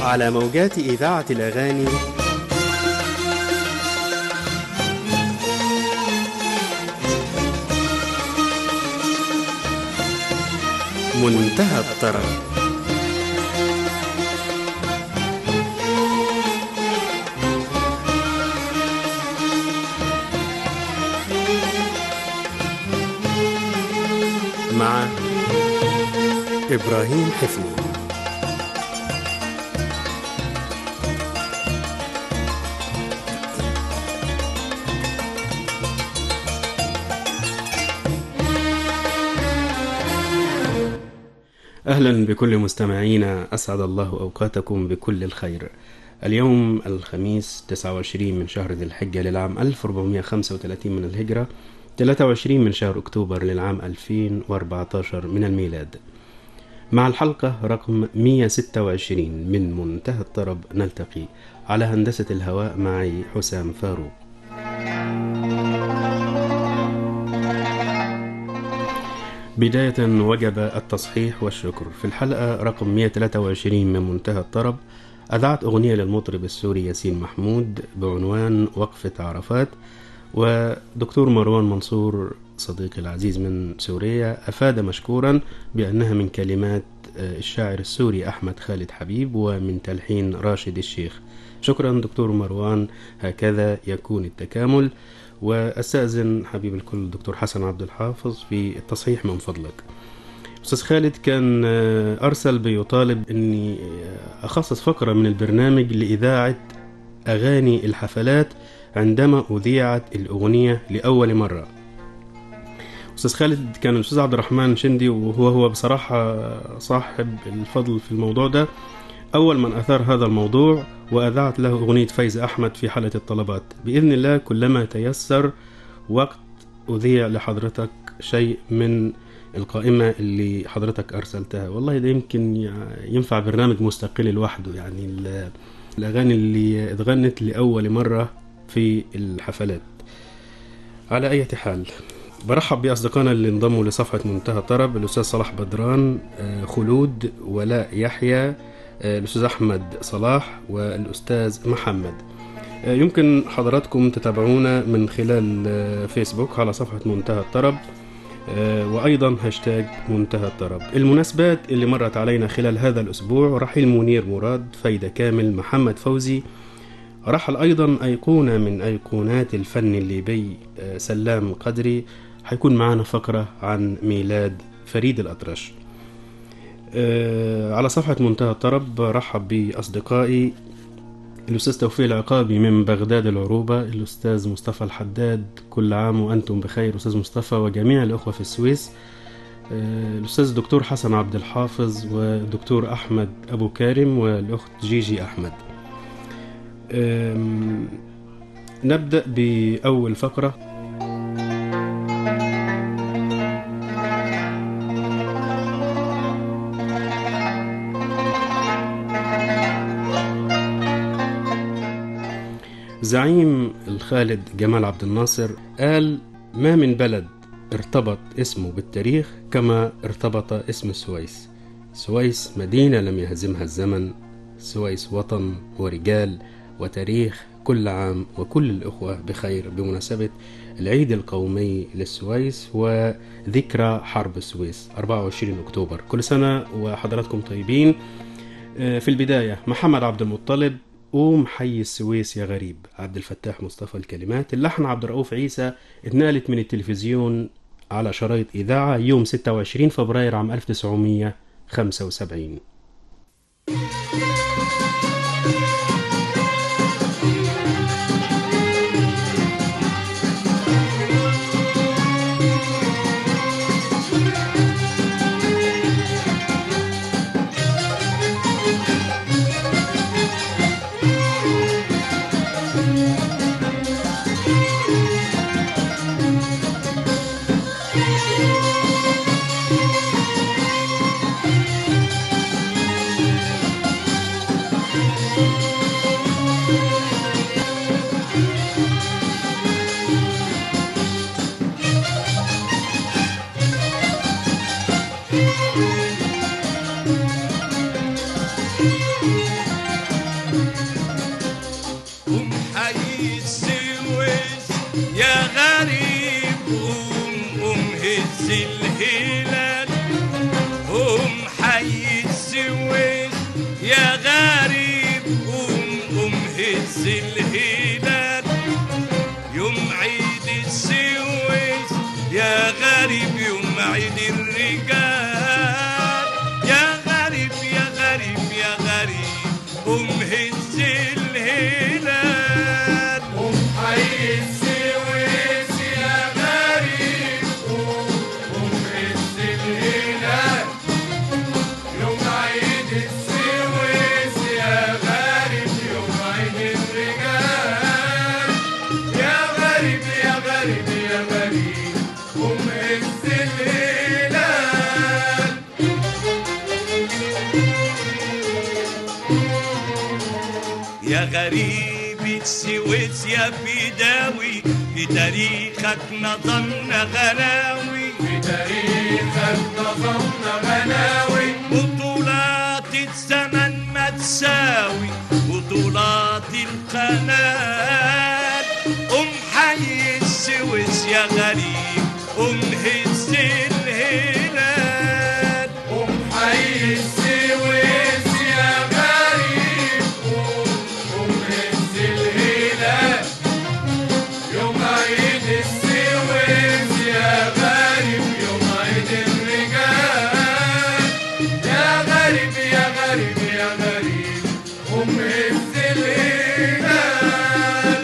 على موجات إذاعة الأغاني منتهى الطرب. مع إبراهيم حفني. أهلا بكل مستمعينا، أسعد الله أوقاتكم بكل الخير. اليوم الخميس 29 من شهر ذي الحجة للعام 1435 من الهجرة، 23 من شهر أكتوبر للعام 2014 من الميلاد. مع الحلقة رقم 126 من منتهى الطرب نلتقي. على هندسة الهواء معي حسام فاروق. بداية وجب التصحيح والشكر. في الحلقة رقم 123 من منتهى الطرب أذعت أغنية للمطرب السوري ياسين محمود بعنوان وقفة عرفات، ودكتور مروان منصور صديقي العزيز من سوريا أفاد مشكورا بأنها من كلمات الشاعر السوري أحمد خالد حبيب ومن تلحين راشد الشيخ. شكرا دكتور مروان، هكذا يكون التكامل. واستأذن حبيب الكل دكتور حسن عبد الحافظ في التصحيح من فضلك. أستاذ خالد كان أرسل بيطالب أني أخصص فقرة من البرنامج لإذاعة أغاني الحفلات عندما أذيعت الأغنية لأول مرة. أستاذ خالد كان الأستاذ عبد الرحمن شندي، وهو بصراحة صاحب الفضل في الموضوع ده، أول من أثار هذا الموضوع وأذعت له أغنية فايز أحمد في حلقة الطلبات. بإذن الله كلما تيسر وقت أذيع لحضرتك شيء من القائمة اللي حضرتك أرسلتها. والله ده يمكن ينفع برنامج مستقل لوحده، يعني الأغاني اللي اتغنت لأول مرة في الحفلات. على أي حال، برحب بأصدقائنا اللي انضموا لصفحة منتهى طرب: الأستاذ صلاح بدران، خلود، ولاء يحيى، الأستاذ أحمد صلاح، والأستاذ محمد. يمكن حضراتكم تتابعونا من خلال فيسبوك على صفحة منتهى الطرب، وأيضا هاشتاج منتهى الطرب. المناسبات اللي مرت علينا خلال هذا الأسبوع: رحيل منير مراد، فايدة كامل، محمد فوزي، رحل أيضا أيقونة من أيقونات الفن الليبي سلام قدري. حيكون معنا فقرة عن ميلاد فريد الأطرش. على صفحة منتهى الطرب رحب بأصدقائي: الأستاذ توفيق العقابي من بغداد العروبة، الأستاذ مصطفى الحداد، كل عام وأنتم بخير أستاذ مصطفى وجميع الأخوة في السويس، الأستاذ دكتور حسن عبد الحافظ، والدكتور أحمد أبو كارم، والأخت جيجي أحمد. نبدأ بأول فقرة. زعيم الخالد جمال عبد الناصر قال: ما من بلد ارتبط اسمه بالتاريخ كما ارتبط اسم السويس. السويس مدينة لم يهزمها الزمن، السويس وطن ورجال وتاريخ. كل عام وكل الأخوة بخير بمناسبة العيد القومي للسويس وذكرى حرب السويس 24 أكتوبر. كل سنة وحضراتكم طيبين. في البداية محمد عبد المطلب: قوم حي السويس يا غريب. عبد الفتاح مصطفى الكلمات، اللحن عبد الرؤوف عيسى. اتنقلت من التلفزيون على شرايط إذاعة يوم 26 فبراير عام 1975. يا غريب السويس يا فداوي، في تاريخك نظمنا غناوي، في تاريخك نظمنا غناوي. بطولات الزمن ما تساوي بطولات القناة. حي السويس يا غريب هز الهلال. حي السويس يا غريب هز الهلال. يوم عيد السويس يا غريب يوم عيد الرجال. يا غريب يا غريب يا غريب هز الهلال.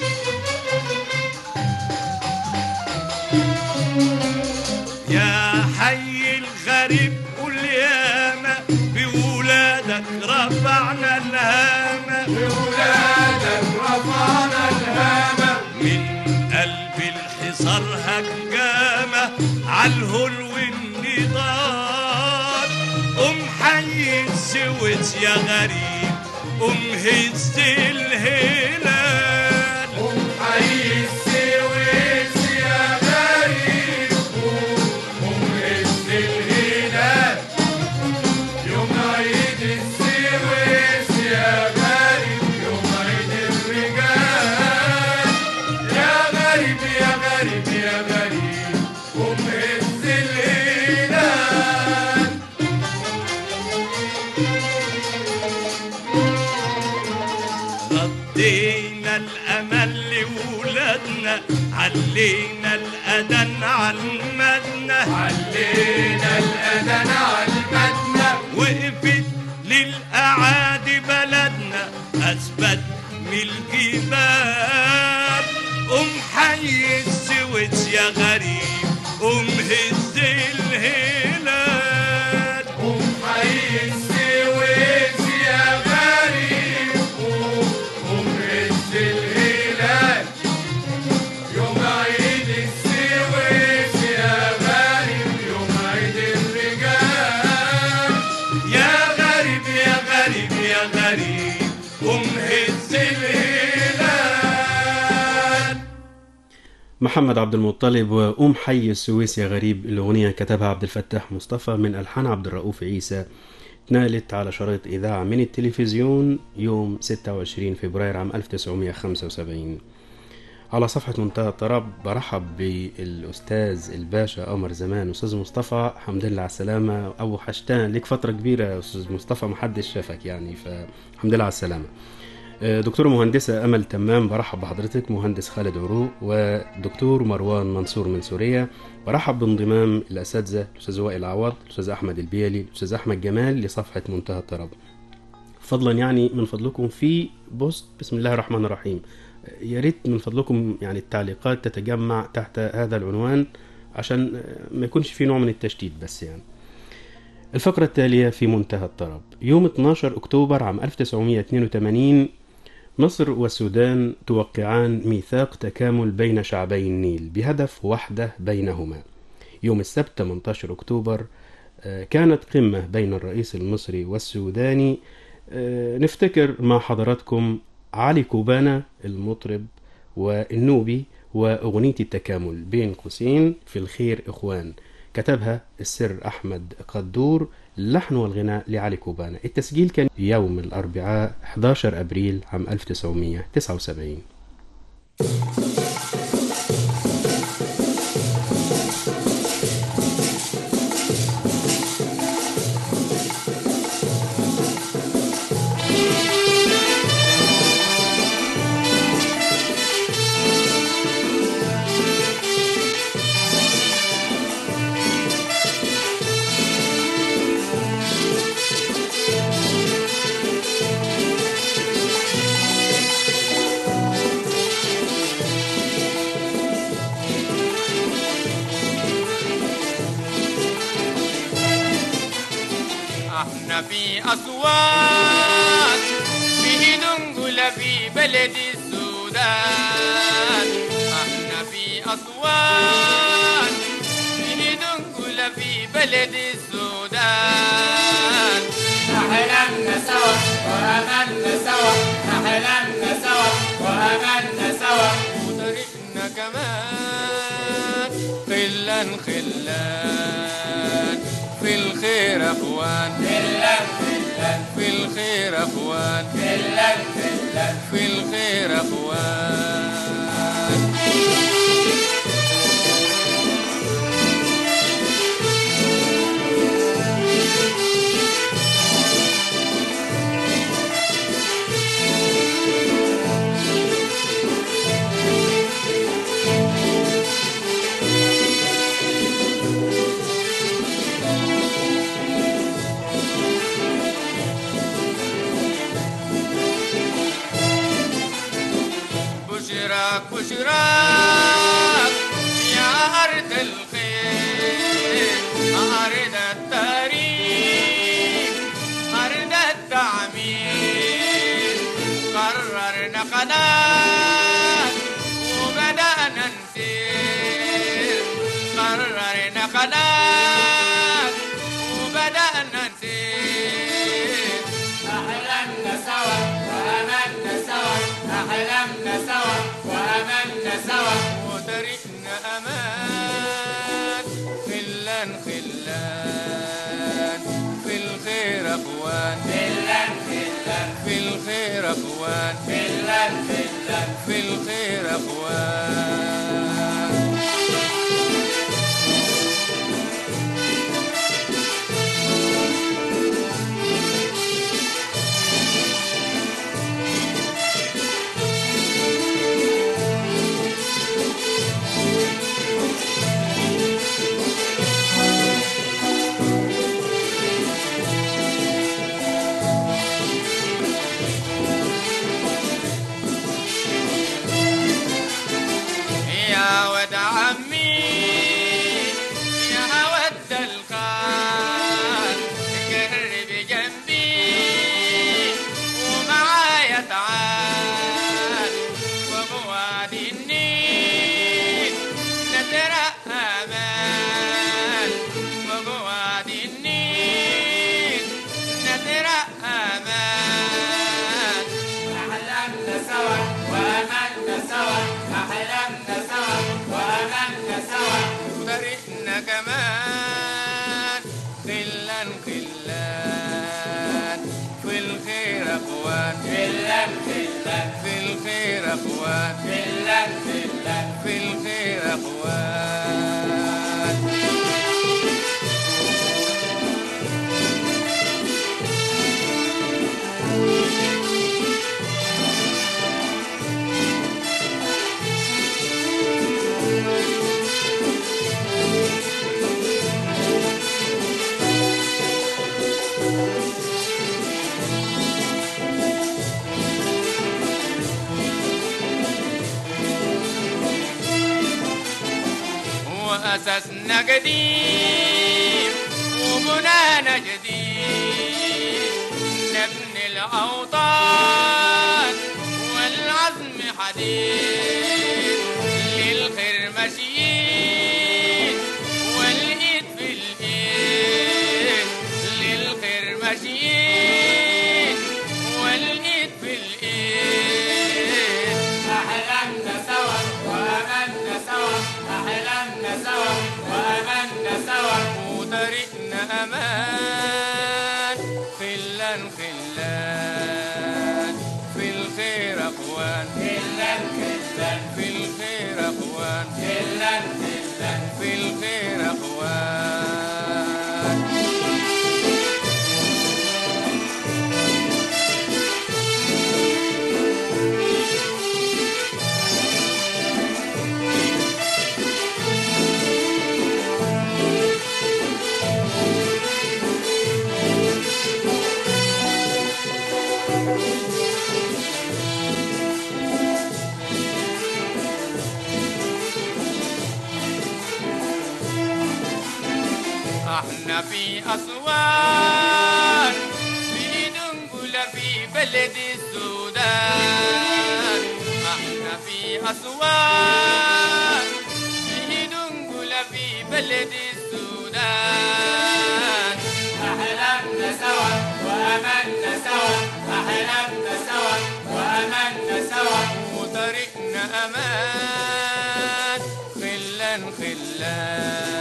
يا حي الغريب قول ياما بولادك رفعنا الهامة، بولادك رفعنا الهامة. من قلب الحصار هجامة عالهول والنضال. حي السويس يا غريب هز الهلال. حي السويس يا غريب هز الهلال. يوم عيد السويس يا غريب يوم عيد الرجال. يا غريب يا غريب يا غريب هز الهلال. ردينا الأمل لولادنا، علينا الأذان عالمدنة، علينا الأذان عالمدنة. وقفت للأعادي بلدنا أثبت من الجبال. حي السويس يا غريب هز الهلال. حي السويس يا غريب هز الهلال. يوم عيد السويس يا غريب يوم عيد الرجال. يا غريب يا غريب يا غريب هز الهلال. محمد عبد المطلب حي السويس يا غريب. الأغنية كتبها عبد الفتاح مصطفى من ألحان عبد الرؤوف عيسى. اتنقلت على شريط إذاعة من التلفزيون يوم 26 فبراير عام 1975. على صفحة منتهى الطرب برحب بالأستاذ الباشا قمر زمان أستاذ مصطفى، الحمد لله على السلامة. أبو حشتان لك فترة كبيرة أستاذ مصطفى محدش شافك يعني، فالحمد لله على السلامة. دكتور مهندسة أمل تمام برحب بحضرتك، مهندس خالد عروق، ودكتور مروان منصور من سوريا. برحب بانضمام الأساتذة الأستاذ وائل عوض، الأستاذ أحمد البيلي، الأستاذ أحمد جمال لصفحة منتهى الطرب. فضلا يعني من فضلكم في بوست بسم الله الرحمن الرحيم، يا ريت من فضلكم يعني التعليقات تتجمع تحت هذا العنوان عشان ما يكونش في نوع من التشتيت بس يعني. الفقرة التالية في منتهى الطرب. يوم 12 أكتوبر عام 1982 مصر والسودان توقعان ميثاق تكامل بين شعبي النيل بهدف وحدة بينهما. يوم السبت 18 أكتوبر كانت قمة بين الرئيس المصري والسوداني. نفتكر مع حضراتكم علي كوبانا المطرب والنوبي وأغنية التكامل بين قوسين في الخير إخوان، كتبها السر أحمد قدور، اللحن والغناء لعلي كوبانا. التسجيل كان يوم الأربعاء 11 أبريل عام 1979. احنا في أصوات في دنقل في بلد السودان. احنا في أصوات في دنقل في بلد السودان. أحلمنا سوا وأملنا سوا. خلان خلان في الخير اخوان خلان خلان في الخير اخوان خلان خلان في الخير اخوان بشراك بشراك يا أرض الخير أرض التاريخ أرض التعمير قررنا قناة وبدأنا نسير قررنا قناة وبدأنا نسير أحلمنا سوا وأملنا سوا أحلمنا سوا وأملنا سوا وطريقنا أمان خلان خلان في الخير أخوان خلان خلان في الخير أخوان خلان خلان في الخير أخوان يا ود عمي يا ود الخال قرب جنبي ومعايا تعال وبوادي النيل نزرع آمال وبوادي النيل نزرع آمال أحلمنا سوا وأملنا سوا أحلمنا سوا وأملنا سوا وطريقنا كمان خلان خلان في الخير اخوان خلان خلان في الخير اخوان خلان خلان في الخير اخوان وأساسنا قديم وبنانا جديد نبني الأوطان والعزم حديد للخير ماشيين والإيد في الإيد للخير ماشيين والإيد في الإيد أحلمنا سوا وأملنا سوا أحلمنا سوا وأملنا سوا وطريقنا أمان خلان خلان في الخير أخوان خلان خلان في الخير أخوان خلان خلان في الخير أخوان احنا في أسوان في دنقلة في بلد السودان احنا في أسوان في دنقلة في بلد السودان أحلمنا سوا وأملنا سوا أحلمنا سوا وأملنا سوا وطريقنا أمان خلان خلان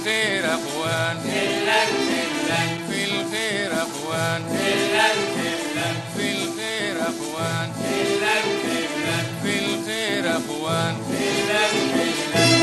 الخير أخوان كلن كلن في الخير أخوان كلن كلن في الخير أخوان كلن كلن في الخير أخوان كلن كلن.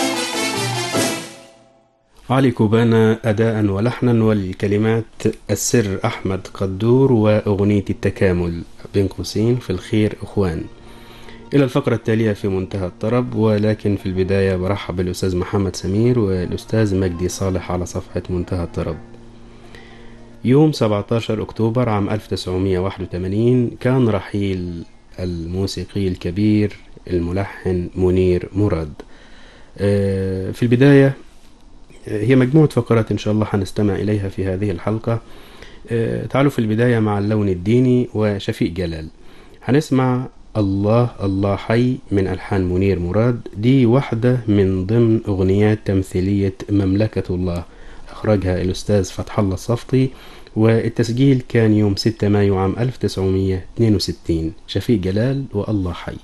علي كوبانا أداء ولحنا، والكلمات السر أحمد قدور، وأغنية التكامل بين قوسين في الخير أخوان. إلى الفقرة التالية في منتهى الطرب، ولكن في البداية برحب بالأستاذ محمد سمير والأستاذ مجدي صالح على صفحة منتهى الطرب. يوم 17 أكتوبر عام 1981 كان رحيل الموسيقي الكبير الملحن منير مراد. في البداية هي مجموعة فقرات إن شاء الله هنستمع إليها في هذه الحلقة. تعالوا في البداية مع اللون الديني وشفيق جلال. هنسمع الله الله حي من ألحان منير مراد، دي واحدة من ضمن أغنيات تمثيلية مملكة الله، أخرجها الأستاذ فتح الله الصفطي، والتسجيل كان يوم 6 مايو عام 1962. شفيق جلال والله حي.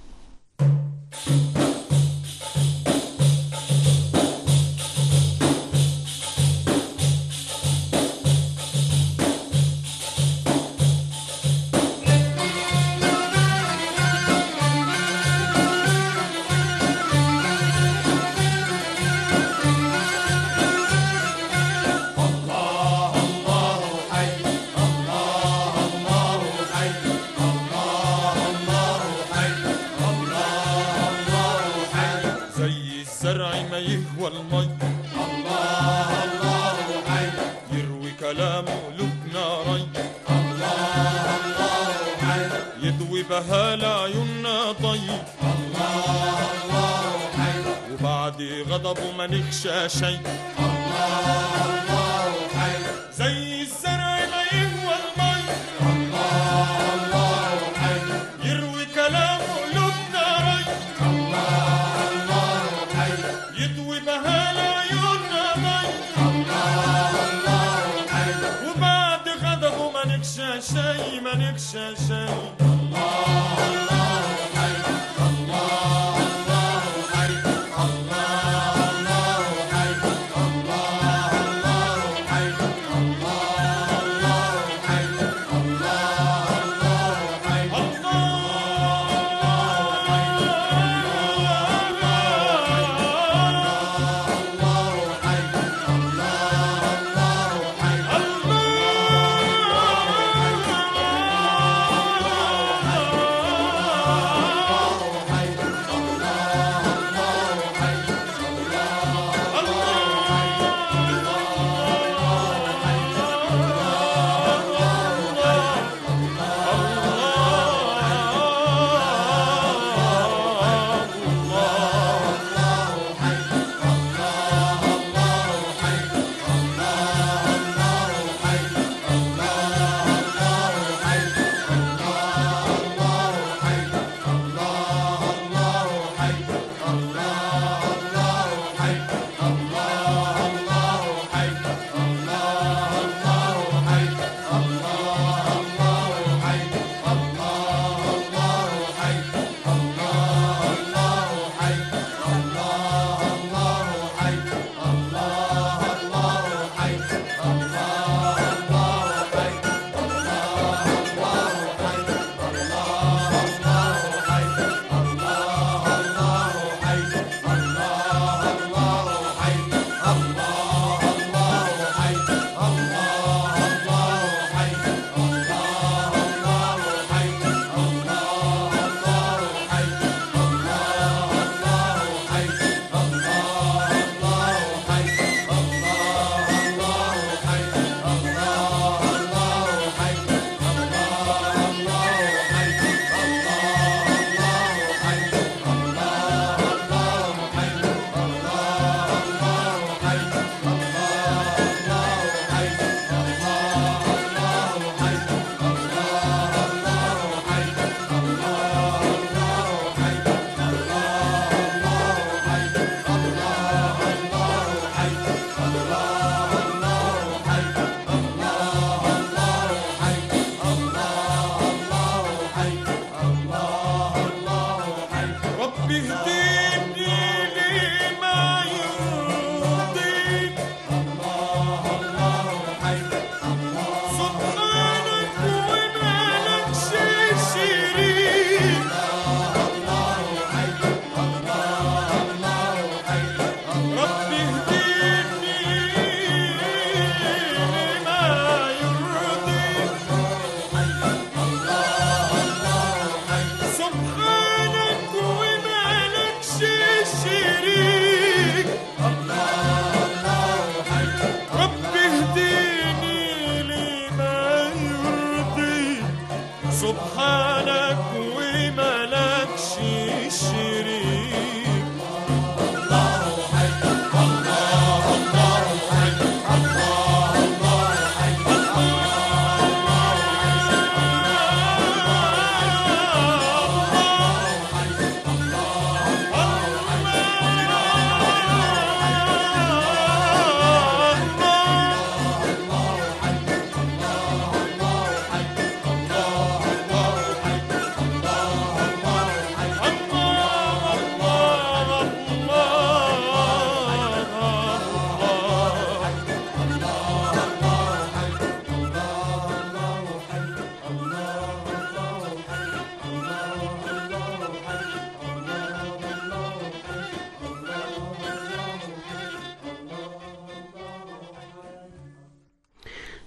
ما نخشى شيء. الله الله حي زي الزرع ما يهوى المي. الله الله حي يروي كلام قلوبنا ري. الله الله حي يضوي بهال عيوننا مي. الله الله حي وبعد غضبه ما نخشى شيء ما نخشى شيء. الله الله حي الله الله حي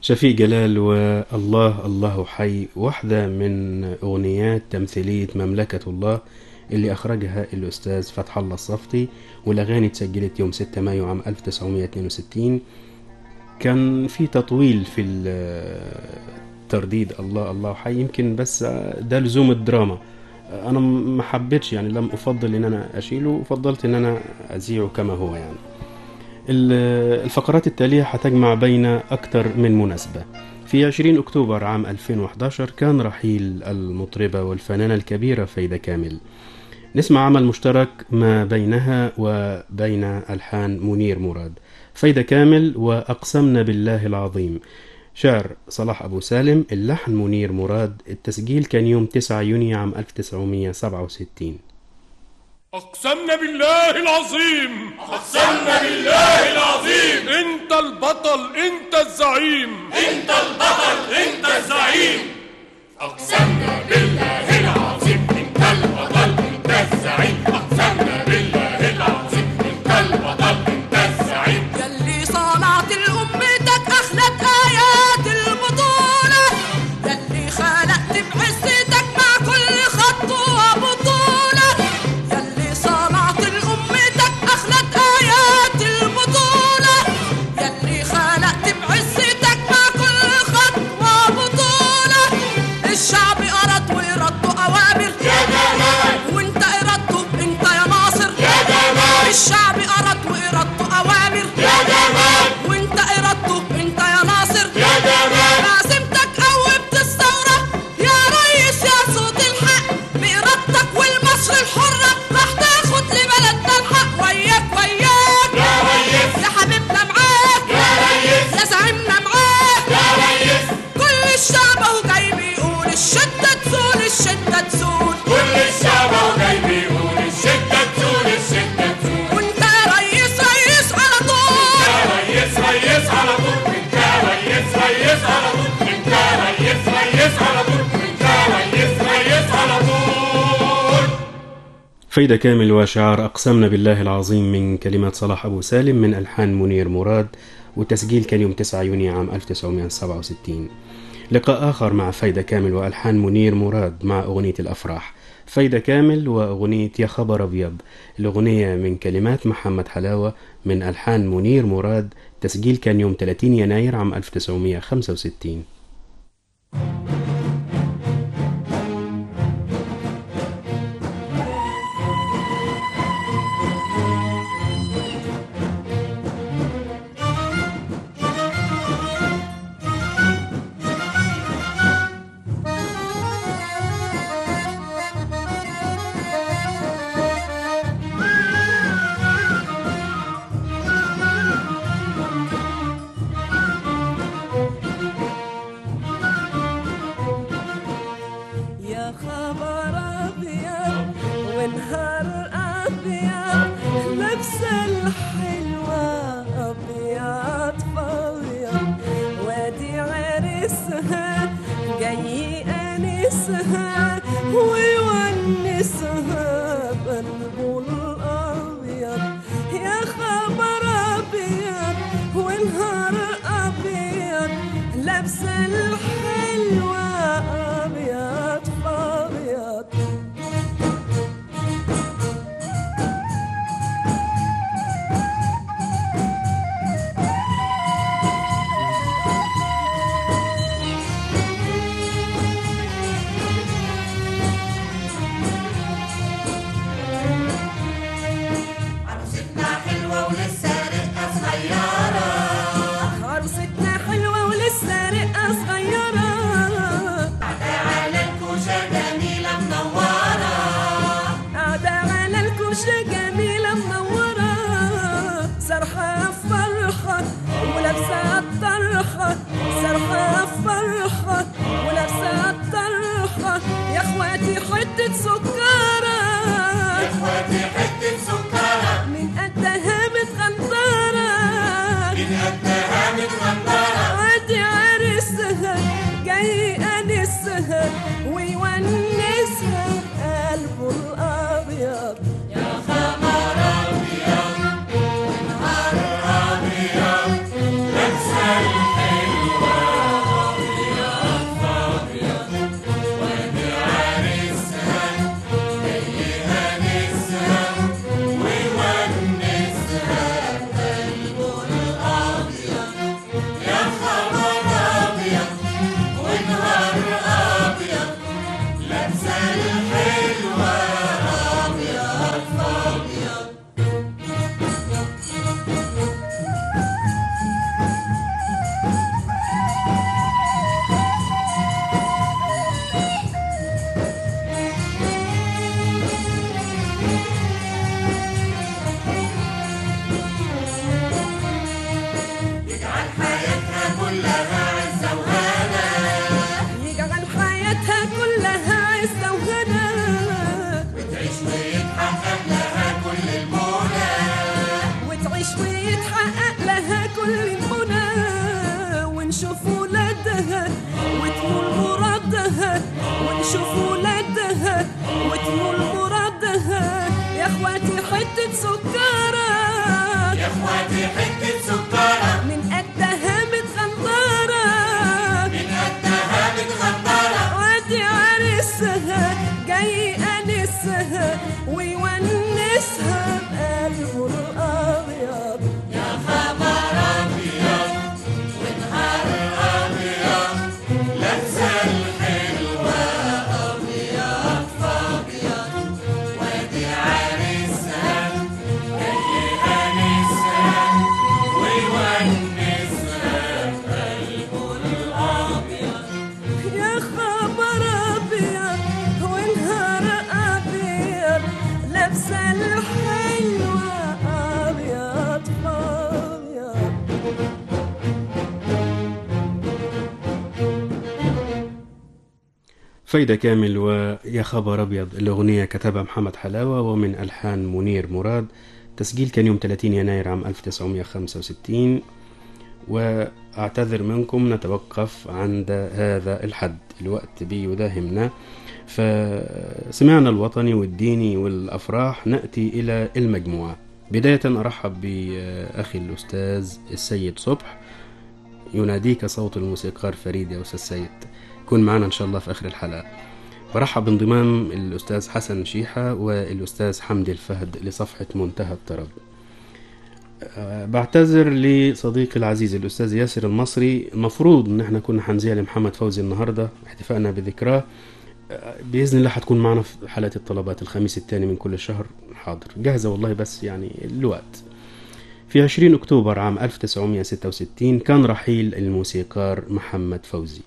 شفيق جلال والله الله حي، واحدة من أغنيات تمثيلية مملكة الله اللي أخرجها الأستاذ فتح الله الصفتي، والأغاني اتسجلت يوم 6 مايو عام 1962. كان في تطويل في ترديد الله الله حي، يمكن بس ده لزوم الدراما. أنا ما حبيتش، يعني لم أفضل إن أنا أشيله، فضلت إن أنا أذيعه كما هو. يعني الفقرات التالية هتجمع بين أكثر من مناسبة. في 20 أكتوبر عام 2011 كان رحيل المطربة والفنانة الكبيرة فايدة كامل. نسمع عمل مشترك ما بينها وبين ألحان منير مراد. فايدة كامل وأقسمنا بالله العظيم، شعر صلاح أبو سالم، اللحن منير مراد. التسجيل كان يوم 9 يونيو عام 1967. أقسمنا بالله العظيم، أقسمنا بالله العظيم، أنت البطل أنت الزعيم، أنت البطل أنت الزعيم. أقسمنا بالله العظيم، أنت البطل أنت الزعيم. أقسمنا بالله العظيم، أنت البطل أنت الزعيم. يلي صنعت لأمتك أخلت آيات البطولة، يلي خلقت بعزتك مع كل خطوة بطولة، يلي صنعت لأمتك أخلت آيات البطولة، يلي خلقت بعزتك مع كل خطوة بطولة. الشعب أرد ويردوا أوامر يا جمال، وانت إرادته انت يا ناصر يا جمال، الشعب أرد وإرادته أوامر يا جمال، وانت إرادته انت يا ناصر يا جمال. عزيمتك قومت الثورة يا ريس يا صوت الحق، بإرادتك والمصر الحرة راح تاخد لبلدنا الحق. وياك وياك يا ريس، يا حبيبنا معاك يا ريس، يا زعيمنا معاك، يا ريس. كل الشعب اهو جاي بيقول الشدة تزول الشدة تزول، كل الشعب وجاي بيقول الشدة تزول الشدة تزول. وانت يا ريس ريس على طول، يا ريس ريس على طول، انت ريس ريس على طول، انت ريس ريس على طول، انت ريس ريس على طول. فايدة كامل وشعار أقسمنا بالله العظيم من كلمات صلاح أبو سالم من ألحان منير مراد، والتسجيل كان يوم 9 يونيو عام 1967. لقاء آخر مع فايدة كامل وألحان منير مراد مع أغنية الأفراح. فايدة كامل وأغنية يا خبر أبيض، الأغنية من كلمات محمد حلاوة من ألحان منير مراد. تسجيل كان يوم 30 يناير عام 1965. يا خبر أبيض ونهار أبيض، لابسة الحلوة أبيض فابيض، وادي عرسها جاي أنسها ويونسها قلبه الأبيض. يا خبر أبيض ونهار أبيض، لابسة الحلوة أبيض فابيض. عروستنا حلوة ولسه رقة صغيرة، عروستنا حلوة ولسه رقة صغيرة، قاعدة على الكوشة جميلة منورة، قاعدة على الكوشة جميلة منورة، سرحة فرحة ولابسة الطرحة، سرحة فرحة ولابسة الطرحة. يا اخواتي حتة سكرة، يا اخواتي حتة سكرة، من قدها متغندرة، من قدها متغندرة. وادي عرسها كلها عزة وهنا يجعل حياتها كلها عزة وهنا وتعيش ويتحقق لها كل المنى وتعيش ويتحقق لها كل المنى ونشوف ولادها وتنول مرادها ونشوف ولادها وتنول مرادها يا اخواتي حتة سكرة يا اخواتي حتة سكرة من قدها متغندرة من قدها متغندرة وادي عريسها جاي انسها ويونسها بقلبه الابيض يا خبر ابيض ونهار ابيض لابسه الحلوه ابيض فابيض وادي عريسها جاي انسها ويونسها بقلبه الابيض يا خبر ابيض ونهار ابيض لابسه الحلوه ابيض فابيض. فايدة كامل ويا خبر أبيض. الأغنية كتبها محمد حلاوة ومن ألحان منير مراد. تسجيل كان يوم 30 يناير عام 1965. وأعتذر منكم نتوقف عند هذا الحد، الوقت بيداهمنا، فسمعنا الوطني والديني والأفراح. نأتي إلى المجموعة. بداية أرحب بأخي الأستاذ السيد صبح. يناديك صوت الموسيقار فريد يا أستاذ سيد، كن معنا إن شاء الله في آخر الحلقة. برحب بانضمام الأستاذ حسن شيحة والأستاذ حمدي الفهد لصفحة منتهى الطرب. بعتذر لصديقي العزيز الأستاذ ياسر المصري. المفروض إن احنا كنا هنذيع لمحمد فوزي النهاردة احتفائنا بذكراه. بإذن الله هتكون معنا في حلقة الطلبات الخميس الثاني من كل شهر. حاضر جاهزة والله، بس يعني الوقت. في 20 أكتوبر عام 1966 كان رحيل الموسيقار محمد فوزي.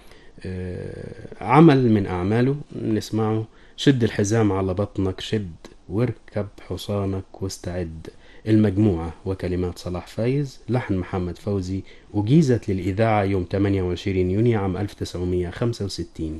عمل من أعماله نسمعه شد الحزام على بطنك شد واركب حصانك واستعد. المجموعة وكلمات صلاح فايز، لحن محمد فوزي، أجيزت للإذاعة يوم 28 يونيو عام 1965.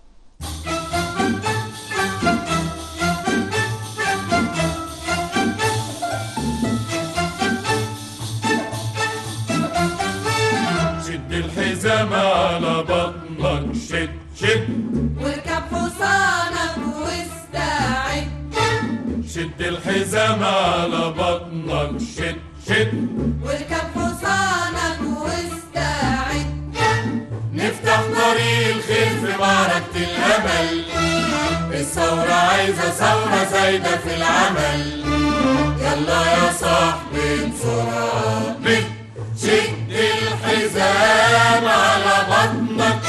شد الحزام على بطنك شد شد واركب حصانك واستعد. شد الحزام على بطنك شد شد واركب حصانك واستعد. نفتح طريق الخير في معركة الأمل. الثورة عايزة ثورة زايدة في العمل. يلا يا صاحبي بسرعة شد الحزام على بطنك.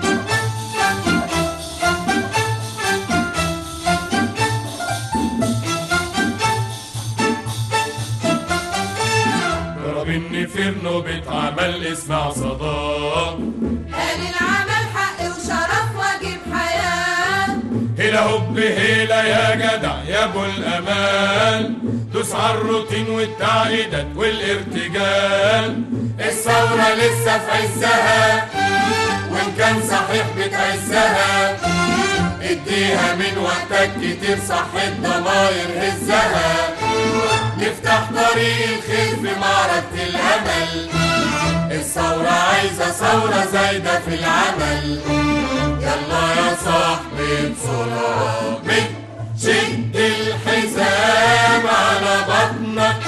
ضرب النفير نوبة عمل اسمع صداه. قال العمل حق وشرف واجب حياة. هلا هوب هلا يا جدع يا ابو الامال. دوس على الروتين والتعقيدات والارتجال. الثورة لسه في عزها وان كان صحيح بتعزها. اديها من وقتك كتير صح الضماير هزها. نفتح طريق الخير في معركة الأمل. الثورة عايزة ثورة زايدة في العمل. يلا يا صاحبي بسرعة شد الحزام على بطنك.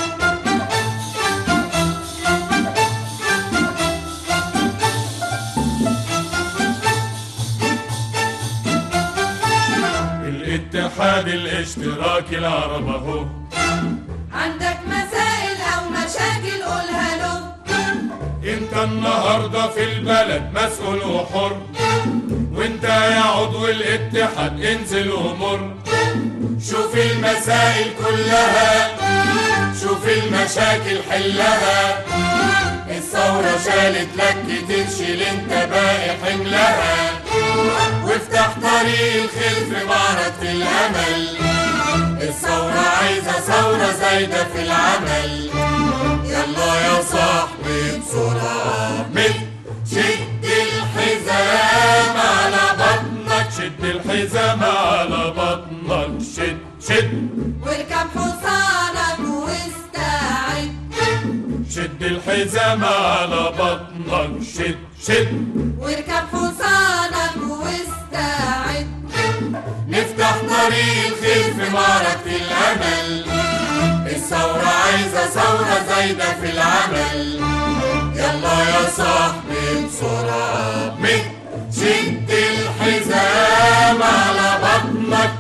الاتحاد الاشتراكي العرب اهو. عندك مسائل او مشاكل قولها له. انت النهاردة في البلد مسؤول وحر. وانت يا عضو الاتحاد انزل ومر. شوف المسائل كلها شوف المشاكل حلها. الثورة شالت لك كتير شيل انت باقي حملها. وافتح طريق الخير في معركة الأمل. الثورة عايزة ثورة زايدة في العمل. يلا يا صاحبي بسرعة شد شد واركب حصانك واستعد، نفتح طريق الخير في معركة الأمل. الثورة عايزة ثورة زايدة في العمل. يلا يا صاحبي بسرعة شد الحزام على بطنك.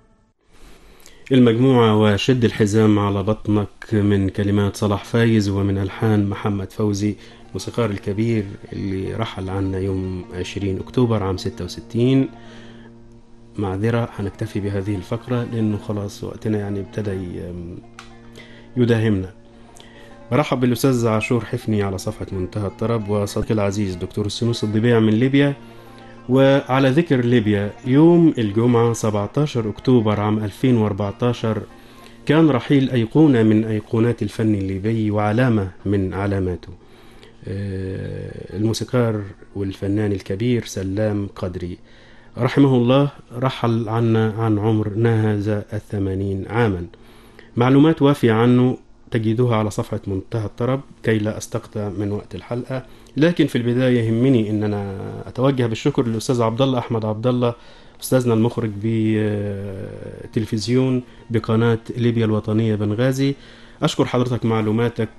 المجموعة وشد الحزام على بطنك من كلمات صلاح فايز ومن ألحان محمد فوزي، موسيقار الكبير اللي رحل عنا يوم 20 أكتوبر عام 66. معذرة، هنكتفي بهذه الفقرة لأنه خلاص وقتنا يعني ابتدى يداهمنا. برحب بالأستاذ عاشور حفني على صفحة منتهى الطرب، وصديقي العزيز دكتور السنوس الضبيع من ليبيا. وعلى ذكر ليبيا، يوم الجمعة 17 أكتوبر عام 2014 كان رحيل أيقونة من أيقونات الفن الليبي وعلامة من علاماته، الموسيقار والفنان الكبير سلام قدري رحمه الله. رحل عنا عن عمر ناهز 80 عاما. معلومات وافية عنه تجدوها على صفحة منتهى الطرب كي لا أستقطع من وقت الحلقة، لكن في البداية يهمني أن أنا أتوجه بالشكر للأستاذ عبد الله أحمد عبد الله، أستاذنا المخرج بتلفزيون بقناة ليبيا الوطنية بنغازي. أشكر حضرتك معلوماتك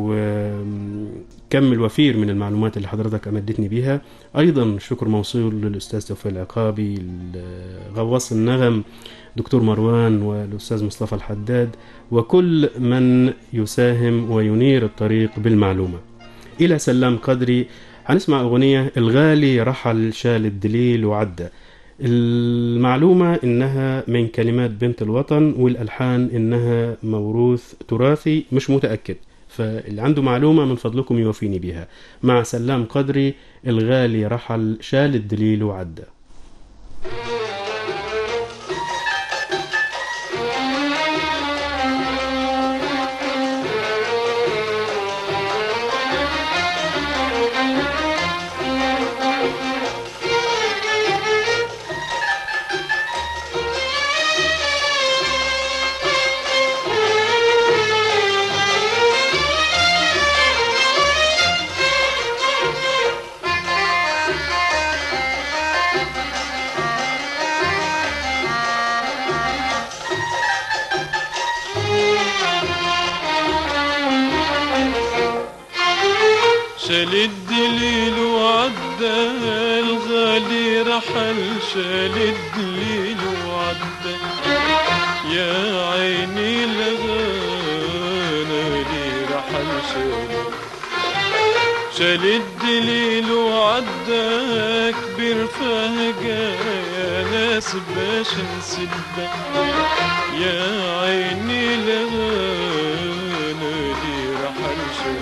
وكم الوفير من المعلومات اللي حضرتك أمدتني بها. أيضا شكر موصول للأستاذ توفيق العقابي، غواص النغم دكتور مروان، والأستاذ مصطفى الحداد، وكل من يساهم وينير الطريق بالمعلومة. إلى سلام قدري هنسمع أغنية الغالي رحل شال الدليل وعدى. المعلومة إنها من كلمات بنت الوطن، والألحان إنها موروث تراثي، مش متأكد، فاللي عنده معلومة من فضلكم يوفيني بها. مع سلام قدري الغالي رحل شال الدليل وعدى. شال الدليل وعدى الغالي رحل شال الدليل وعدى يا عيني الغالي رحل شال الدليل وعدى كبير فهجة يا ناس باش نسده يا عيني الغالي رحل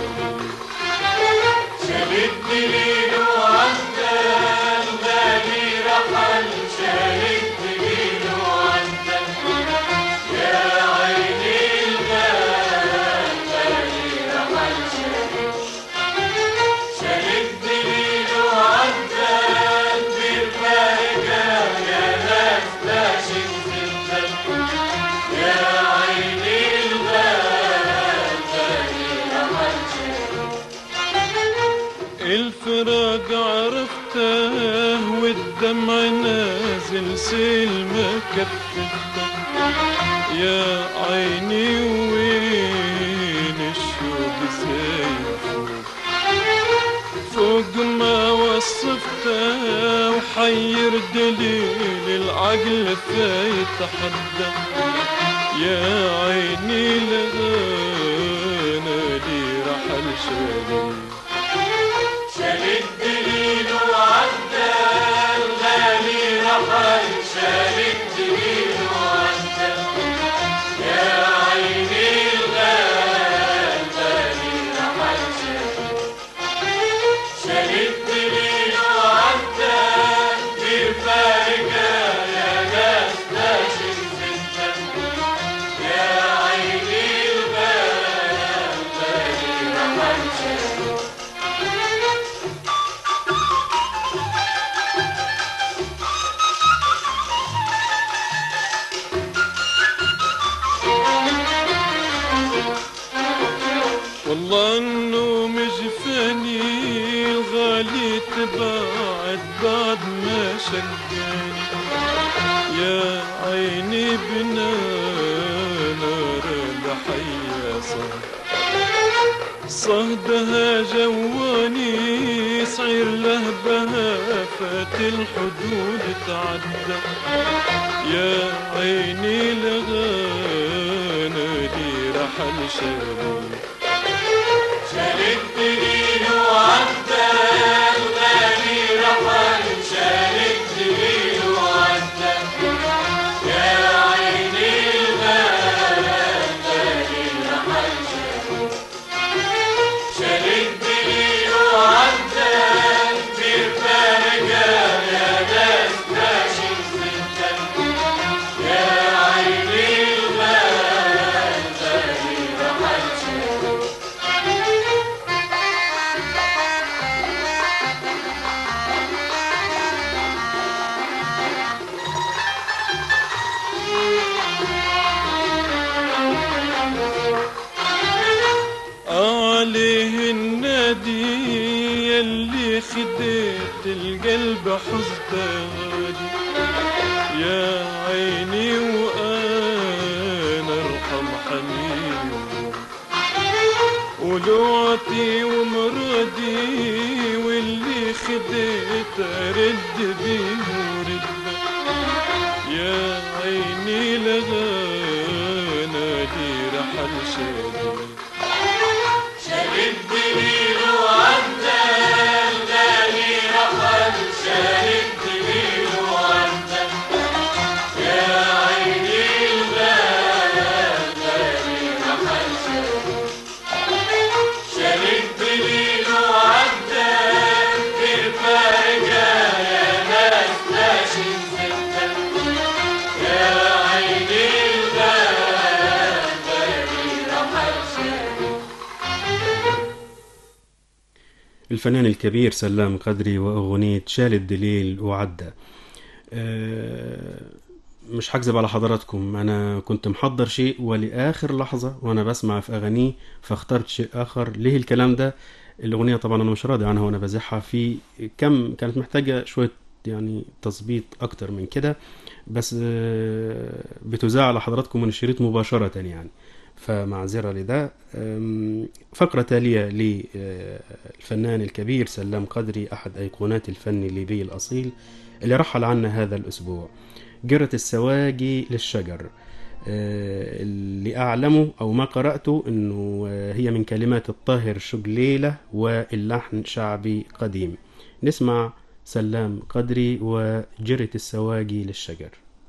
شال الدليل وعدى الغالي رحل شال الدليل وعدى يا عيني الغالي رحل شال الدليل وعدى كبير فاهجة يا ناس باش نسده يا عيني الغالي رحل الفراق عرفته والدمع نازل سيل ما كفته يا عيني وين الشوق سايفه فوق ما وصفته وحير دليل العقل فيتحدى يا عيني لغانا لي رحل شالي شال الدليل وعدى الغالي رحل شال الدليل وعدى يا عيني الغالي رحل شال الدليل وعدى كبير فارقة يا ناس باش نسده يا عيني الغالي رحل والله انه مجفاني تبعد بعد ما شجاني يا عيني بنا نار الحياة صهدها جواني صعير لهبها فات الحدود تعدى يا عيني لغانا دي رحل شالت دليل وعدى الغالي رحل شالت دليل وعدى يا عيني الغالي رحل شالت دليل وعدى كبير فرقة يا ناس ماشي سكة يا عيني الغالي رحل عليه النادي يلي خديت القلب حزتاني يا عيني وانا ارحم حنيني ولوعتي ومرادي واللي خديت ارد بيه ورد يا عيني لغانا دي رحل شادي شالت دليل وعدى الغالي رحل شالت دليل وعدى يا عيني الغالي رحل شالت دليل وعدى الفارقة يا ناس ماشي سكة يا عيني الغالي رحل الفنان الكبير سلام قدري وأغنية شال الدليل وعدى. مش هكذب على حضراتكم، أنا كنت محضر شيء ولآخر لحظة وأنا بسمع في أغانيه فاخترت شيء آخر. ليه الكلام ده؟ الأغنية طبعا أنا مش راضي عنها وأنا بزحها في كانت محتاجة شوية يعني تظبيط أكتر من كده، بس بتذاع على حضراتكم من الشريط مباشرة يعني، فمعذرة لده. فقرة تالية للفنان الكبير سلام قدري، أحد أيقونات الفن الليبي الأصيل اللي رحل عنا هذا الأسبوع. جرة السواقي للشجر، اللي أعلمه أو ما قرأته أنه هي من كلمات الطاهر شجليلة واللحن شعبي قديم. نسمع سلام قدري وجرة السواقي للشجر.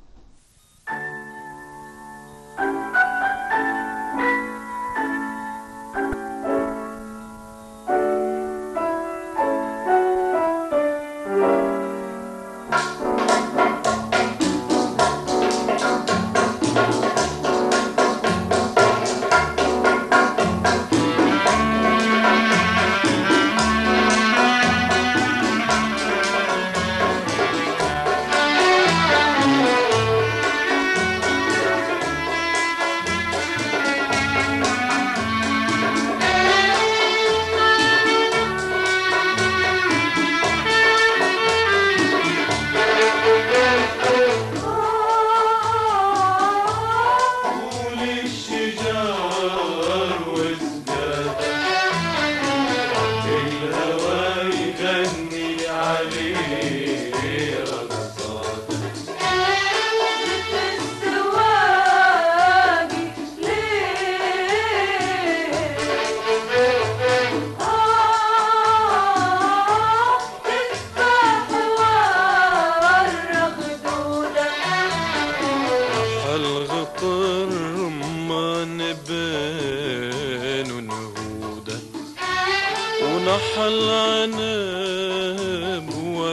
ونحل عنب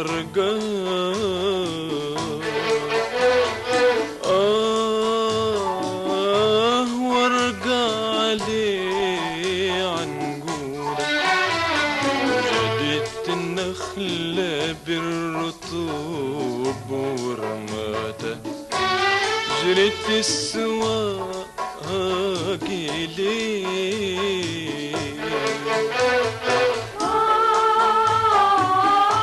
ورقة عليه عنقودة وجدت النخلة بالرطوب ورماتة جريت السواق ليه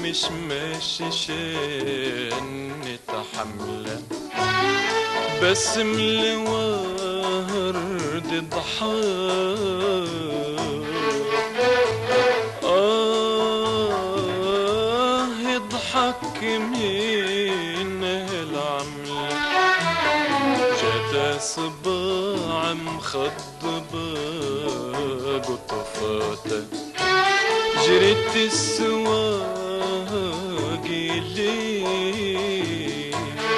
مش ماشي شان نتحمله بسم لورد ضحاك يضحك من هالعملة جاتا صباع مخضبة قطفاته جريت السواق ليه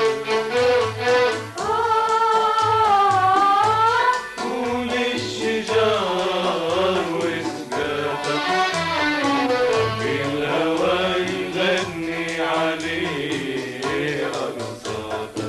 طول الشجار وسقاطه في الهوى يغني عليه أقصاته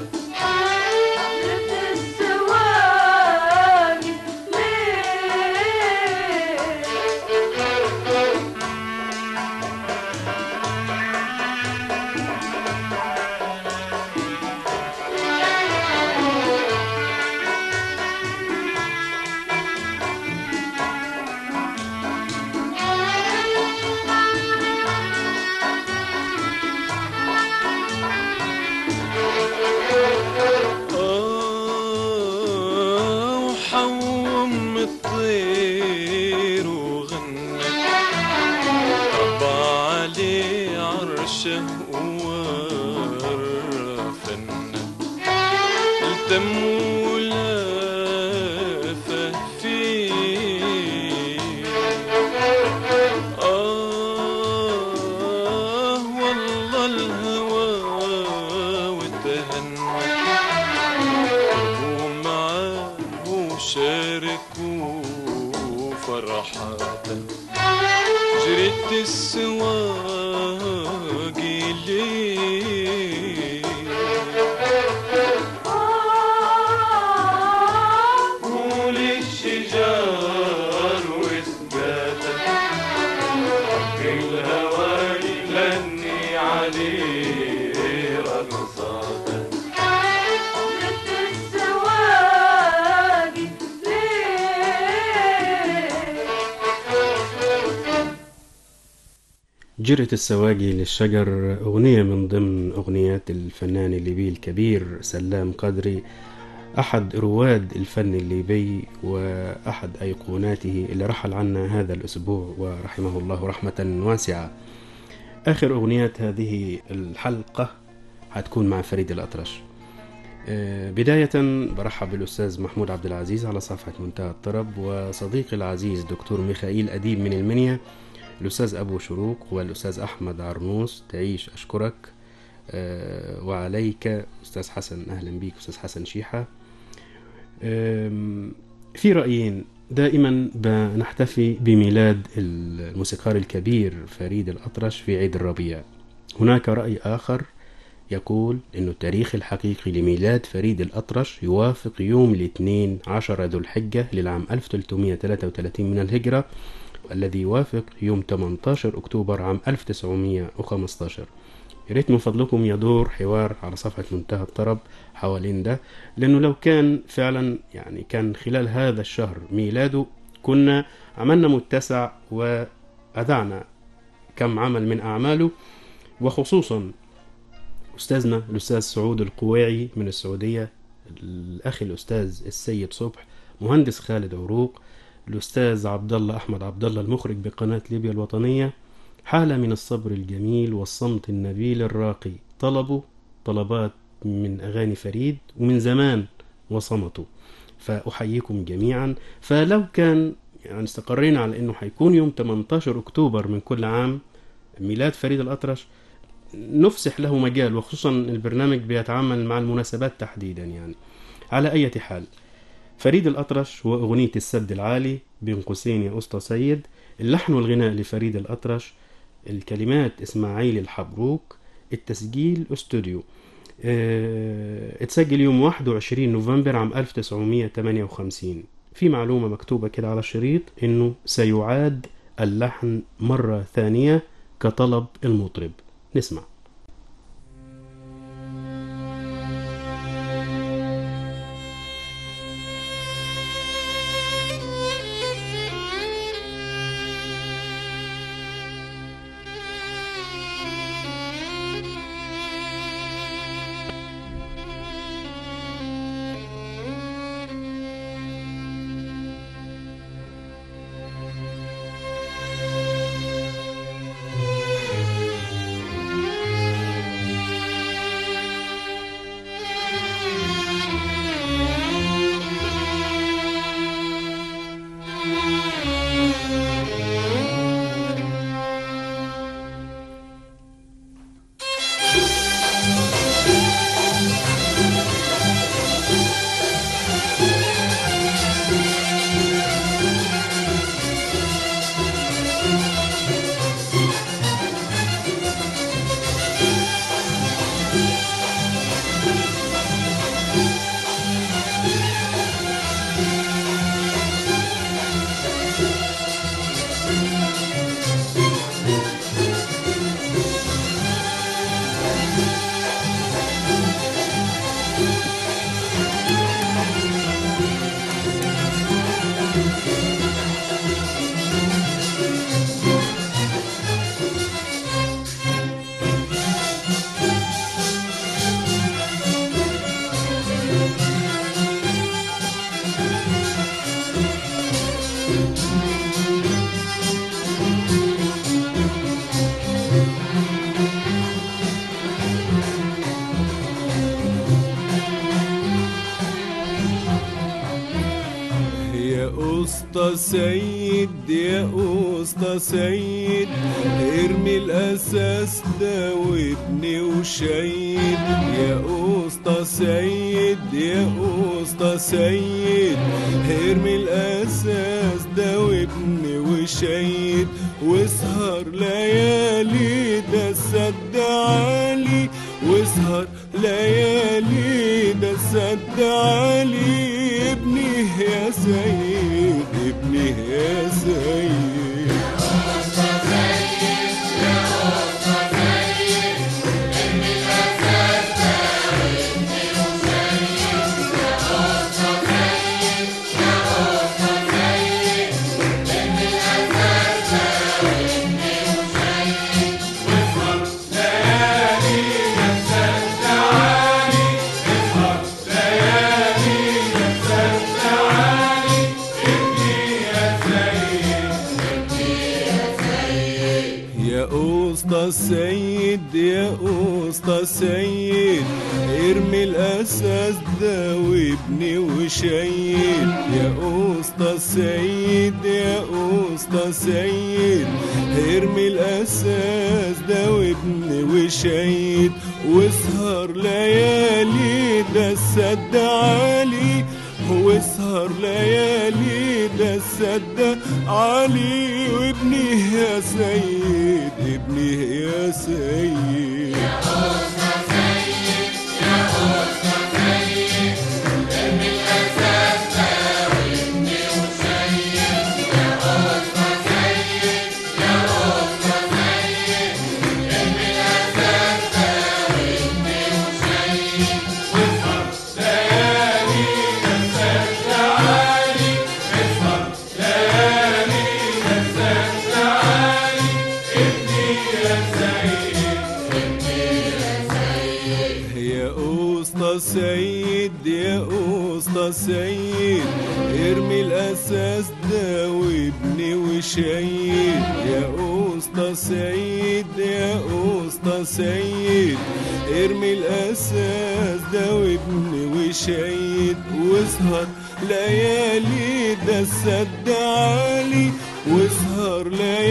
وحوم الطير وغنى طبع عليه عرشه وورفنا التم ولافه فيه والله الهوى وتهنى شاركوا فرحاته جريت السواق ليه طول الشجار وسقاته في الهوى يغني عليه رقصاته جرت السواقي للشجر أغنية من ضمن أغنيات الفنان الليبي الكبير سلام قدري، أحد رواد الفن الليبي وأحد أيقوناته اللي رحل عنا هذا الأسبوع ورحمه الله رحمة واسعة. آخر أغنيات هذه الحلقة هتكون مع فريد الأطرش. بداية برحب بالأستاذ محمود عبد العزيز على صفحة منتهى الطرب، وصديقي العزيز دكتور ميخائيل أديب من المنيا، الأستاذ أبو شروق والأستاذ أحمد عرنوس. تعيش أشكرك وعليك أستاذ حسن، أهلا بيك أستاذ حسن شيحة. في رأيين دائما بنحتفي بميلاد الموسيقار الكبير فريد الأطرش في عيد الربيع. هناك رأي آخر يقول أن التاريخ الحقيقي لميلاد فريد الأطرش يوافق يوم الاثنين 10 ذو الحجة للعام 1333 من الهجرة، والذي يوافق يوم 18 أكتوبر عام 1915. ياريت من فضلكم يدور حوار على صفحة منتهى الطرب حوالين ده، لأنه لو كان فعلا يعني كان خلال هذا الشهر ميلاده كنا عملنا متسع وأذعنا كم عمل من أعماله، وخصوصا أستاذنا الأستاذ سعود القويعي من السعودية، الأخ الأستاذ السيد صبح، مهندس خالد عروق، الأستاذ عبد الله أحمد عبد الله المخرج بقناة ليبيا الوطنية. حالة من الصبر الجميل والصمت النبيل الراقي، طلبوا طلبات من أغاني فريد ومن زمان وصمتوا، فأحييكم جميعا. فلو كان يعني استقرينا على أنه حيكون يوم 18 أكتوبر من كل عام ميلاد فريد الأطرش، نفسح له مجال، وخصوصا البرنامج بيتعامل مع المناسبات تحديدا. يعني على أي حال، فريد الأطرش وأغنية السد العالي بين قوسين يا أسطى سيد، اللحن والغناء لفريد الأطرش، الكلمات إسماعيل الحبروك، التسجيل استوديو. اتسجل يوم 21 نوفمبر عام 1958. في معلومة مكتوبة كده على الشريط إنه سيعاد اللحن مرة ثانية كطلب المطرب. نسمع. اسطى سيد يا اسطى سيد، ارمي الاساس ده وابني وشيد. يا اسطى سيد يا اسطى سيد، ارمي الاساس ده وابني وشيد. واسهر ليالي ده السد عالي، واسهر ليالي ده السد عالي. ابني يا سيد ابني يا سيد. سيد يا اسطى سيد، ارمي الاساس ده وابني وشيد. يا اسطى سيد يا اسطى سيد، ارمي الاساس ده وابني وشيد. واسهر ليالي ده السد عالي، واسهر ليالي ده السد عالي. وابني يا سيد ابني يا سيد. يا اسطى سيد يا اسطى سيد، ارمي الاساس ده وابني وشيد. يا اسطى سيد يا اسطى سيد، ارمي الاساس ده وابني وشيد. واسهر ليالي ده السد عالي، اسهر ليالي ده السد عالي. ابني يا سيد ابني يا سيد. يا اسطى سيد يا اسطى سيد، ارمي الاساس ده وابني وشيد. يا اسطى سيد يا اسطى سيد، ارمي الاساس ده وابني وشيد. واسهر ليالي ده السد عالي، واسهر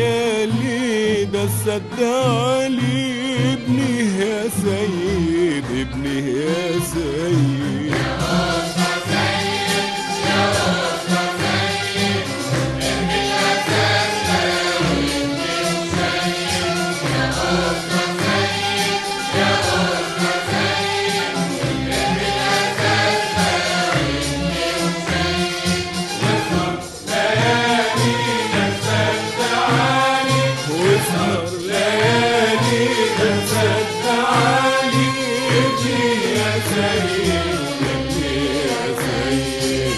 ليالي ده السد عالي. ابني يا سيد ابني يا سيد. يا اسطى سيد يا اسطى سيد، ارمي الاساس ده وابني وشيد. يا اسطى سيد يا اسطى سيد، ارمي الاساس ده وابني وشيد. واسهر ليالي ده السد عالي، واسهر ليالي ده السد عالي. ابني يا سيد ابني يا سيد.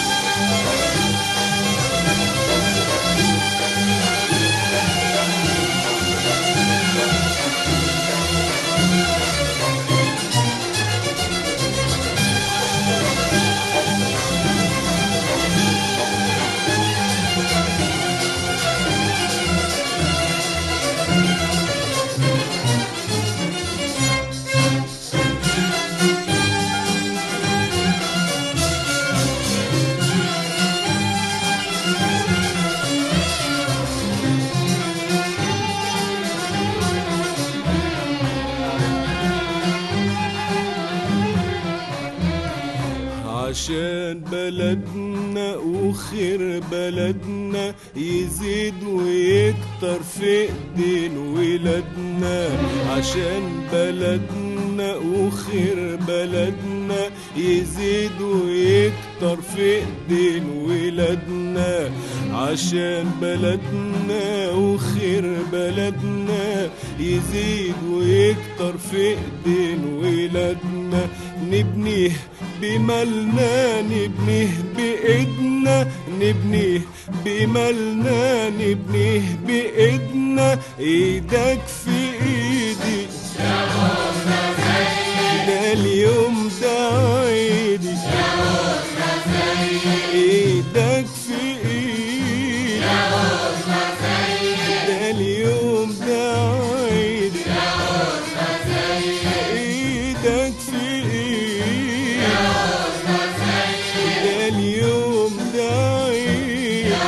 عشان بلدنا وخير بلدنا يزيد ويكتر في ايدين ولادنا. عشان بلدنا وخير بلدنا يزيد ويكتر في ايدين ولادنا. عشان بلدنا وخير بلدنا يزيد ويكتر في ايدين ولادنا. نبنيه بمالنا نبنيه بإيدنا، نبنيه بمالنا نبنيه بإيدنا. ايدك في ايدي يا اسطى سيد، ده اليوم ده عيدي يا اسطى سيد. ايدك في ايدي يا اسطى سيد، ده اليوم ده عيدي يا اسطى سيد. ايدك في ايدي يا اسطى سيد، ده اليوم ده عيدي يا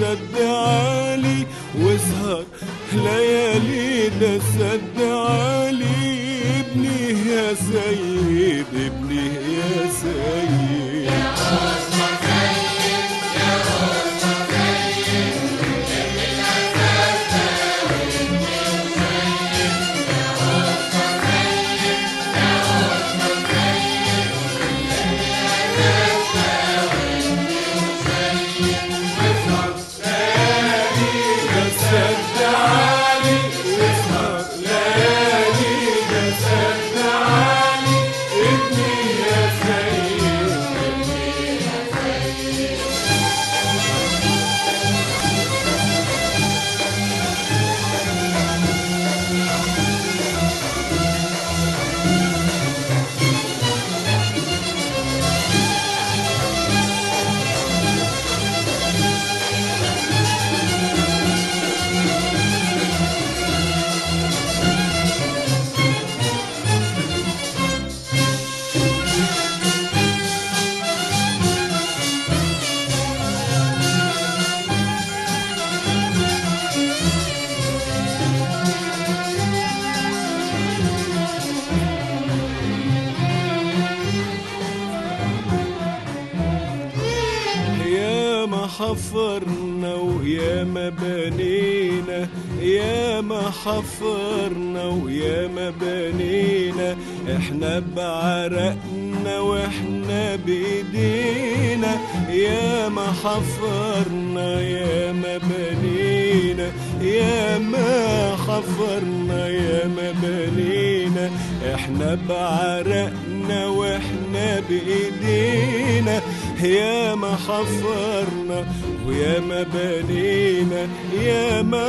السد عالي واسهر ليالي ده السد عالي ابني يا سيد ابني يا سيد حفرنا ويا ما بنينا يا ما حفرنا ويا ما بنينا احنا بعرقنا واحنا بايدينا يا ما حفرنا يا ما بنينا يا ما حفرنا يا ما بنينا احنا بعرقنا واحنا بايدينا يا ما حفرنا ويا ما بنينا يا ما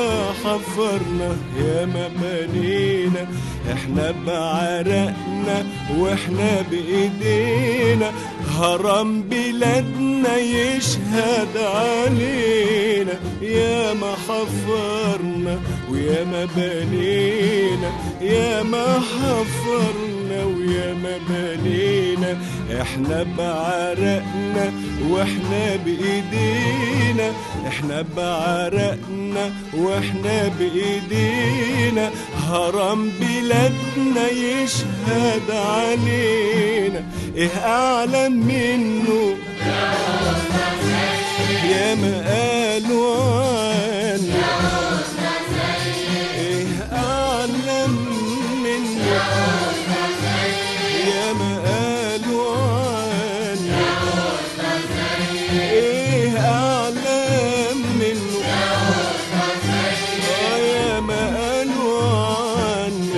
حفرنا يا ما بنينا احنا بعرقنا واحنا بايدينا هرم بلادنا يشهد علينا يا ما حفرنا ويا ما بنينا يا ما حفرنا ويا ما بنينا احنا بعرقنا واحنا بايدينا احنا بعرقنا واحنا بايدينا هرم بلادنا يشهد علينا ايه اعلى منه يا ما قالوا عنه ايه اعلى منه يا ما قالوا عنه ايه اعلى منه يا ما قالوا عنه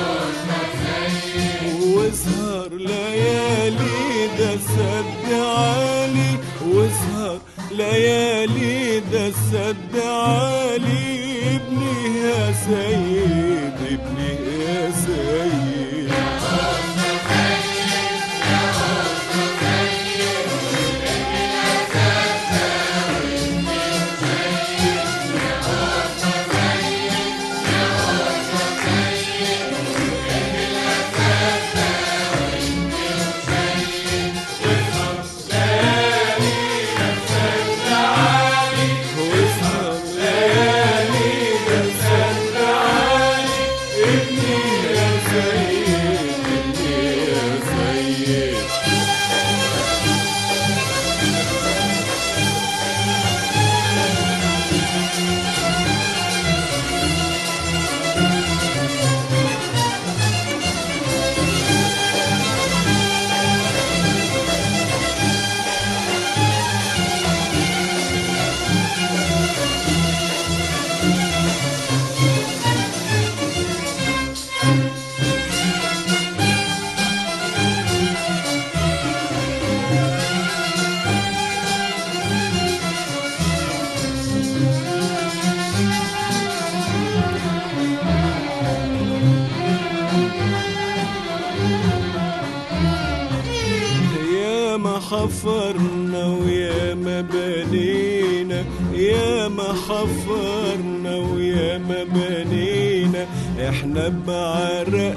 واسهر ليالي ده السد عالي واسهر ليالي ده السد عالي ابني يا سيد ابني يا سيد حفرنا ويا ما بنينا يا ما حفرنا ويا ما بنينا احنا بعرقنا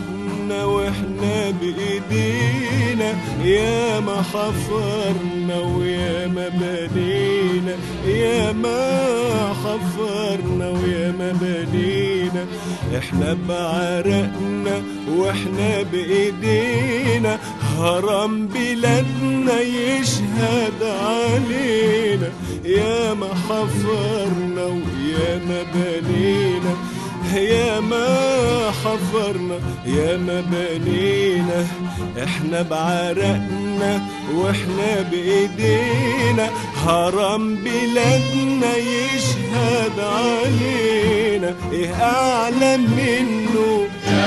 بعرقنا واحنا بايدينا، يا ما حفرنا ويا ما بنينا، يا ما حفرنا ويا ما بنينا، احنا بعرقنا واحنا بايدينا، هرم بلادنا يشهد علينا، يا ما حفرنا ويا ما بنينا، يا ما حفرنا يا ما بنينا، احنا بعرقنا واحنا بايدينا، هرم بلادنا يشهد علينا، ايه اعلى منه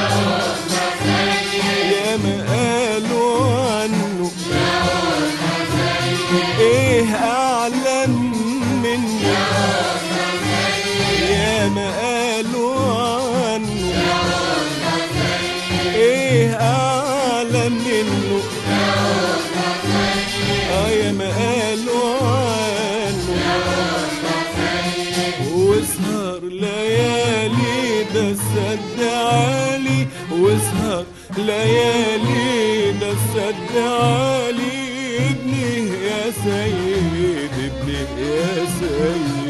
يا ما قالوا عنه، ايه اعلى منه يا ما قالوا عنه، ايه اعلى منه يا ما قالوا عنه، واسهر ليالي ده السد عالي، واسهر ليالي ده السد عالي، ابني يا سيد ابني يا سيد.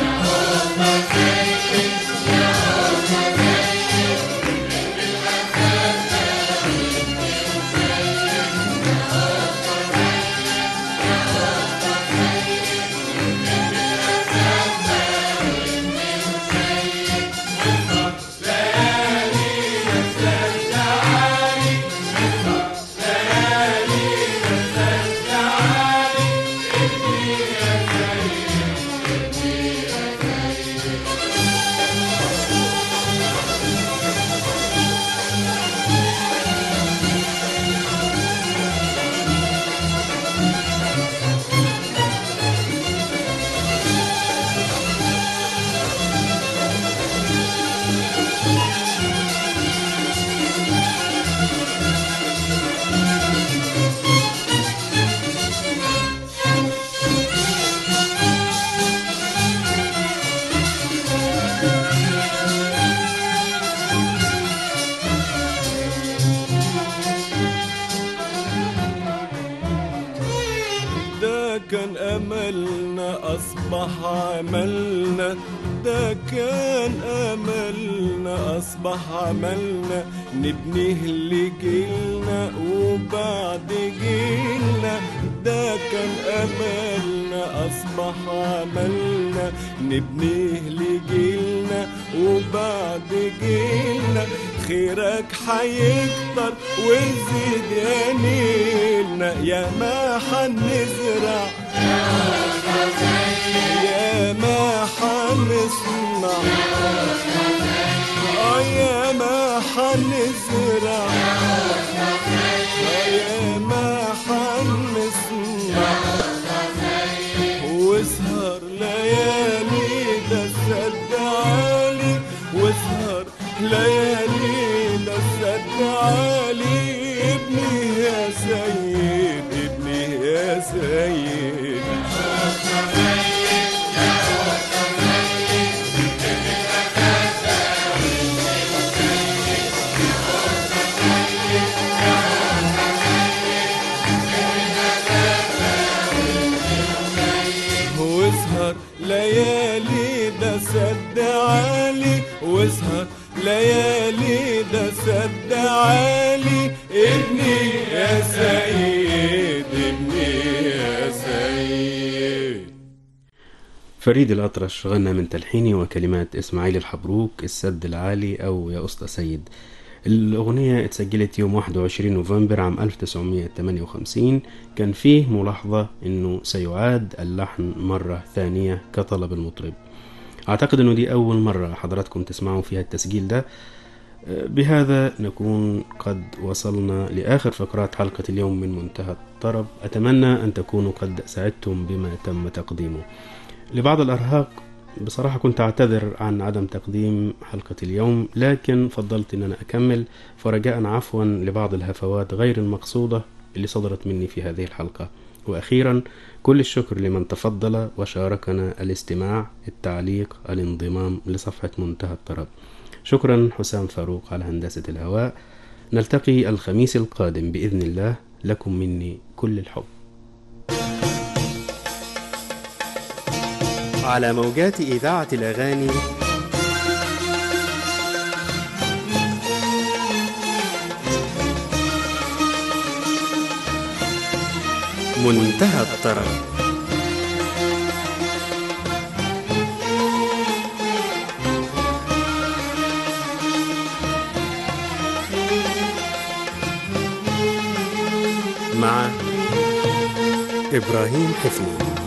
كان أملنا أصبح عملنا، ده كان أملنا أصبح عملنا، نبنيه لجيلنا وبعد جيلنا، ده كان أملنا أصبح عملنا، نبنيه لجيلنا وبعد جيلنا، خيرك حيكتر ويزيد يا نيلنا، يا ما حنزرع يا ما حنصنع، يا ما حنزرع يا ما حنصنع، واسهر ليالي ده السد عالي، واسهر ليالي ده السد عالي، ابني يا سيد ابني يا سيد. واسهر ليالي ده سد عالي، واسهر ليالي ده سد عالي، ابني يا سيد ابني يا سيد. فريد الأطرش غنى من تلحيني وكلمات إسماعيل الحبروك السد العالي أو يا أسطى سيد. الأغنية اتسجلت يوم 21 نوفمبر عام 1958. كان فيه ملاحظة أنه سيعاد اللحن مرة ثانية كطلب المطرب. أعتقد أنه دي أول مرة حضراتكم تسمعوا فيها التسجيل ده. بهذا نكون قد وصلنا لآخر فقرات حلقة اليوم من منتهى الطرب. أتمنى أن تكونوا قد سعدتم بما تم تقديمه. لبعض الأرهاق بصراحة كنت أعتذر عن عدم تقديم حلقة اليوم، لكن فضلت أن أنا أكمل فرجاء عفوا لبعض الهفوات غير المقصودة اللي صدرت مني في هذه الحلقة. وأخيرا كل الشكر لمن تفضل وشاركنا الاستماع، التعليق، الانضمام لصفحة منتهى الطرب. شكرا حسام فاروق على هندسة الهواء. نلتقي الخميس القادم بإذن الله. لكم مني كل الحب. على موجات إذاعة الأغاني منتهى الطرب. مع إبراهيم حفني.